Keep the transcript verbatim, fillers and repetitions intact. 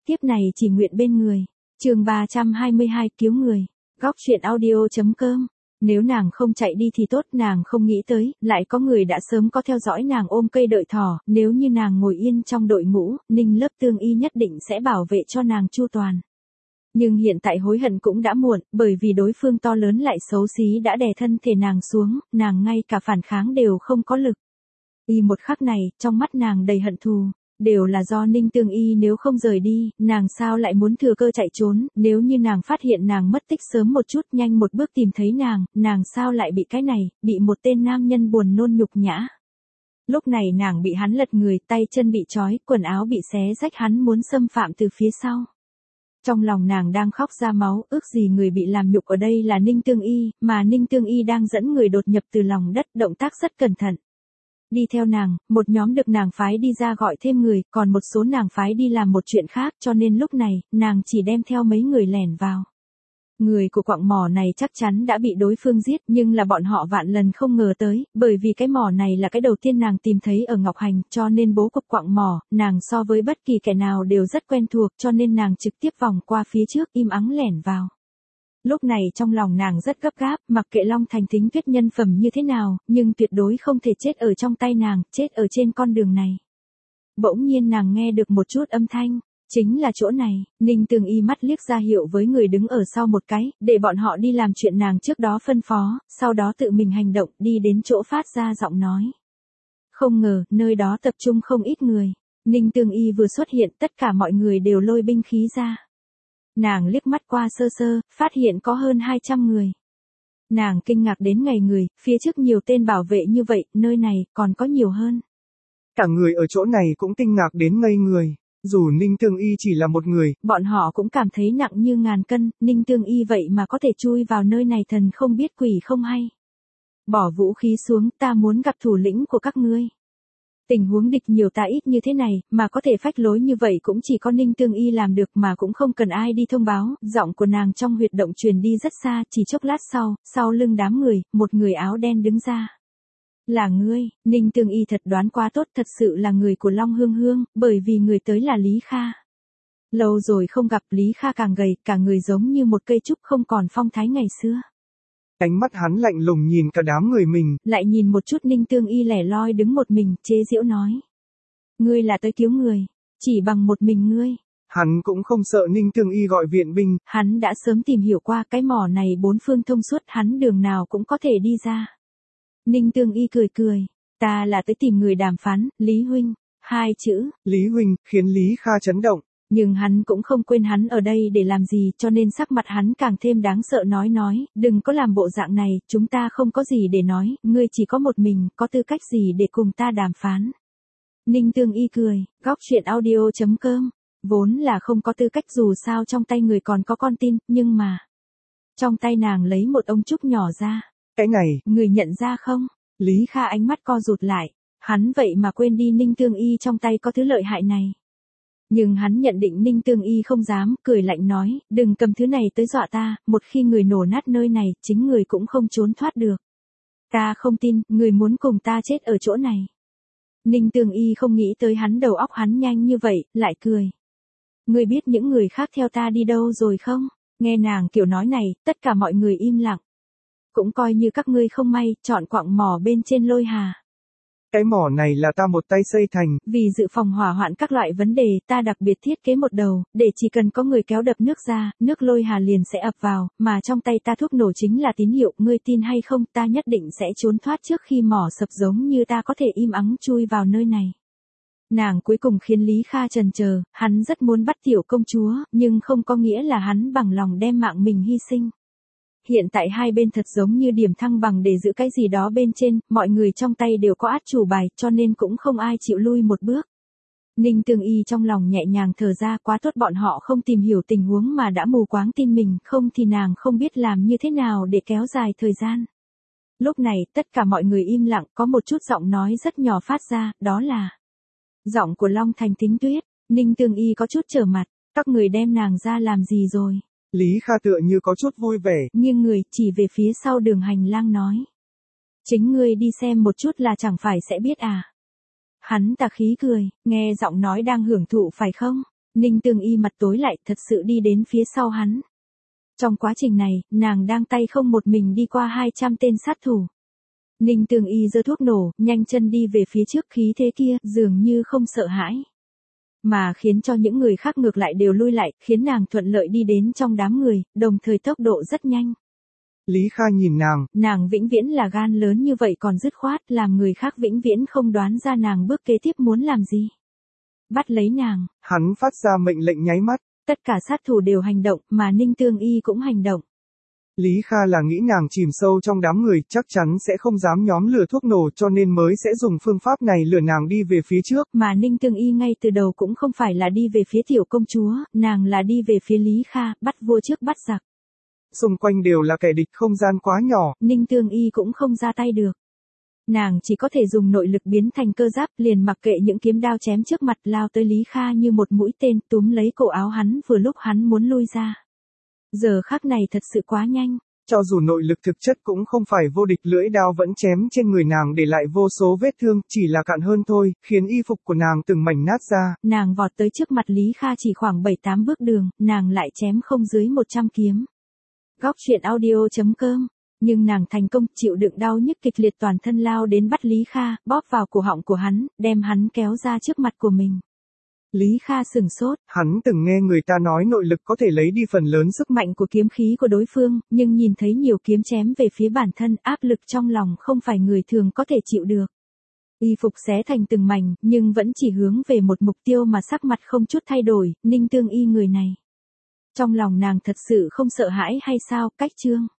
tiếp này chỉ nguyện bên người. Chương ba trăm hai mươi hai cứu người. Góc truyện audio chấm com. Nếu nàng không chạy đi thì tốt, nàng không nghĩ tới, lại có người đã sớm có theo dõi nàng ôm cây đợi thỏ, nếu như nàng ngồi yên trong đội ngũ, Ninh Lớp Tương Y nhất định sẽ bảo vệ cho nàng chu toàn. Nhưng hiện tại hối hận cũng đã muộn, bởi vì đối phương to lớn lại xấu xí đã đè thân thể nàng xuống, nàng ngay cả phản kháng đều không có lực. Y một khắc này, trong mắt nàng đầy hận thù. Đều là do Ninh Tương Y, nếu không rời đi, nàng sao lại muốn thừa cơ chạy trốn, nếu như nàng phát hiện nàng mất tích sớm một chút, nhanh một bước tìm thấy nàng, nàng sao lại bị cái này, bị một tên nam nhân buồn nôn nhục nhã. Lúc này nàng bị hắn lật người, tay chân bị trói, quần áo bị xé rách, hắn muốn xâm phạm từ phía sau. Trong lòng nàng đang khóc ra máu, ước gì người bị làm nhục ở đây là Ninh Tương Y, mà Ninh Tương Y đang dẫn người đột nhập từ lòng đất, động tác rất cẩn thận. Đi theo nàng, một nhóm được nàng phái đi ra gọi thêm người, còn một số nàng phái đi làm một chuyện khác, cho nên lúc này, nàng chỉ đem theo mấy người lẻn vào. Người của quặng mỏ này chắc chắn đã bị đối phương giết, nhưng là bọn họ vạn lần không ngờ tới, bởi vì cái mỏ này là cái đầu tiên nàng tìm thấy ở Ngọc Hành, cho nên bố cục quặng mỏ, nàng so với bất kỳ kẻ nào đều rất quen thuộc, cho nên nàng trực tiếp vòng qua phía trước, im ắng lẻn vào. Lúc này trong lòng nàng rất gấp gáp, mặc kệ Long Thành Thính Tuyết nhân phẩm như thế nào, nhưng tuyệt đối không thể chết ở trong tay nàng, chết ở trên con đường này. Bỗng nhiên nàng nghe được một chút âm thanh, chính là chỗ này. Ninh Tương Y mắt liếc ra hiệu với người đứng ở sau một cái, để bọn họ đi làm chuyện nàng trước đó phân phó, sau đó tự mình hành động, đi đến chỗ phát ra giọng nói. Không ngờ, nơi đó tập trung không ít người. Ninh Tương Y vừa xuất hiện, tất cả mọi người đều lôi binh khí ra. Nàng liếc mắt qua sơ sơ, phát hiện có hơn hai trăm người. Nàng kinh ngạc đến ngây người, phía trước nhiều tên bảo vệ như vậy, nơi này còn có nhiều hơn. Cả người ở chỗ này cũng kinh ngạc đến ngây người, dù Ninh Tương Y chỉ là một người. Bọn họ cũng cảm thấy nặng như ngàn cân, Ninh Tương Y vậy mà có thể chui vào nơi này, thần không biết quỷ không hay. Bỏ vũ khí xuống, ta muốn gặp thủ lĩnh của các ngươi. Tình huống địch nhiều ta ít như thế này, mà có thể phách lối như vậy cũng chỉ có Ninh Tương Y làm được, mà cũng không cần ai đi thông báo. Giọng của nàng trong huyệt động truyền đi rất xa, chỉ chốc lát sau, sau lưng đám người, một người áo đen đứng ra. Là ngươi. Ninh Tương Y thật đoán quá tốt, thật sự là người của Long Hương Hương, bởi vì người tới là Lý Kha. Lâu rồi không gặp, Lý Kha càng gầy, cả người giống như một cây trúc, không còn phong thái ngày xưa. Ánh mắt hắn lạnh lùng nhìn cả đám người mình, lại nhìn một chút Ninh Tương Y lẻ loi đứng một mình, chế giễu nói. Ngươi là tới cứu người, chỉ bằng một mình ngươi. Hắn cũng không sợ Ninh Tương Y gọi viện binh. Hắn đã sớm tìm hiểu qua cái mỏ này bốn phương thông suốt, hắn đường nào cũng có thể đi ra. Ninh Tương Y cười cười, ta là tới tìm người đàm phán, Lý Huynh. Hai chữ, Lý Huynh, khiến Lý Kha chấn động. Nhưng hắn cũng không quên hắn ở đây để làm gì, cho nên sắc mặt hắn càng thêm đáng sợ, nói nói, đừng có làm bộ dạng này, chúng ta không có gì để nói, ngươi chỉ có một mình, có tư cách gì để cùng ta đàm phán. Ninh Tương Y cười, góc truyện audio chấm com, vốn là không có tư cách dù sao trong tay người còn có con tin, nhưng mà, trong tay nàng lấy một ông trúc nhỏ ra. Cái này, người nhận ra không? Lý Kha ánh mắt co rụt lại, hắn vậy mà quên đi Ninh Tương Y trong tay có thứ lợi hại này. Nhưng hắn nhận định Ninh Tương Y không dám, cười lạnh nói, đừng cầm thứ này tới dọa ta, một khi người nổ nát nơi này, chính người cũng không trốn thoát được. Ta không tin, người muốn cùng ta chết ở chỗ này. Ninh Tương Y không nghĩ tới hắn đầu óc hắn nhanh như vậy, lại cười. Ngươi biết những người khác theo ta đi đâu rồi không? Nghe nàng kiểu nói này, tất cả mọi người im lặng. Cũng coi như các ngươi không may, chọn quặng mỏ bên trên Lôi Hà. Cái mỏ này là ta một tay xây thành. Vì dự phòng hỏa hoạn các loại vấn đề, ta đặc biệt thiết kế một đầu, để chỉ cần có người kéo đập nước ra, nước Lôi Hà liền sẽ ập vào, mà trong tay ta thuốc nổ chính là tín hiệu, ngươi tin hay không, ta nhất định sẽ trốn thoát trước khi mỏ sập, giống như ta có thể im ắng chui vào nơi này. Nàng cuối cùng khiến Lý Kha chần chờ, hắn rất muốn bắt tiểu công chúa, nhưng không có nghĩa là hắn bằng lòng đem mạng mình hy sinh. Hiện tại hai bên thật giống như điểm thăng bằng để giữ cái gì đó bên trên, mọi người trong tay đều có át chủ bài, cho nên cũng không ai chịu lui một bước. Ninh Tương Y trong lòng nhẹ nhàng thở ra, quá tốt bọn họ không tìm hiểu tình huống mà đã mù quáng tin mình, không thì nàng không biết làm như thế nào để kéo dài thời gian. Lúc này, tất cả mọi người im lặng, có một chút giọng nói rất nhỏ phát ra, đó là giọng của Long Thành Thính Tuyết. Ninh Tương Y có chút trở mặt, các người đem nàng ra làm gì rồi? Lý Kha tựa như có chút vui vẻ, nghiêng người chỉ về phía sau đường hành lang nói. Chính ngươi đi xem một chút là chẳng phải sẽ biết à. Hắn tà khí cười, nghe giọng nói đang hưởng thụ phải không? Ninh Tương Y mặt tối lại, thật sự đi đến phía sau hắn. Trong quá trình này, nàng đang tay không một mình đi qua hai trăm tên sát thủ. Ninh Tương Y giơ thuốc nổ, nhanh chân đi về phía trước, khí thế kia, dường như không sợ hãi. Mà khiến cho những người khác ngược lại đều lui lại, khiến nàng thuận lợi đi đến trong đám người, đồng thời tốc độ rất nhanh. Lý Kha nhìn nàng. Nàng vĩnh viễn là gan lớn như vậy còn dứt khoát, làm người khác vĩnh viễn không đoán ra nàng bước kế tiếp muốn làm gì. Bắt lấy nàng. Hắn phát ra mệnh lệnh nháy mắt. Tất cả sát thủ đều hành động, mà Ninh Tương Y cũng hành động. Lý Kha là nghĩ nàng chìm sâu trong đám người, chắc chắn sẽ không dám nhóm lửa thuốc nổ cho nên mới sẽ dùng phương pháp này lừa nàng đi về phía trước. Mà Ninh Tương Y ngay từ đầu cũng không phải là đi về phía tiểu công chúa, nàng là đi về phía Lý Kha, bắt vua trước bắt giặc. Xung quanh đều là kẻ địch, không gian quá nhỏ. Ninh Tương Y cũng không ra tay được. Nàng chỉ có thể dùng nội lực biến thành cơ giáp, liền mặc kệ những kiếm đao chém trước mặt, lao tới Lý Kha như một mũi tên, túm lấy cổ áo hắn vừa lúc hắn muốn lui ra. Giờ khắc này thật sự quá nhanh. Cho dù nội lực thực chất cũng không phải vô địch, lưỡi đao vẫn chém trên người nàng để lại vô số vết thương, chỉ là cạn hơn thôi, khiến y phục của nàng từng mảnh nát ra. Nàng vọt tới trước mặt Lý Kha chỉ khoảng bảy tám bước đường, nàng lại chém không dưới một trăm kiếm. Góc truyện audio chấm com. Nhưng nàng thành công, chịu đựng đau nhức kịch liệt, toàn thân lao đến bắt Lý Kha, bóp vào cổ họng của hắn, đem hắn kéo ra trước mặt của mình. Lý Kha sửng sốt. Hắn từng nghe người ta nói nội lực có thể lấy đi phần lớn sức mạnh của kiếm khí của đối phương, nhưng nhìn thấy nhiều kiếm chém về phía bản thân, áp lực trong lòng không phải người thường có thể chịu được. Y phục xé thành từng mảnh, nhưng vẫn chỉ hướng về một mục tiêu mà sắc mặt không chút thay đổi, Ninh Tương Y người này. Trong lòng nàng thật sự không sợ hãi hay sao, cách chương.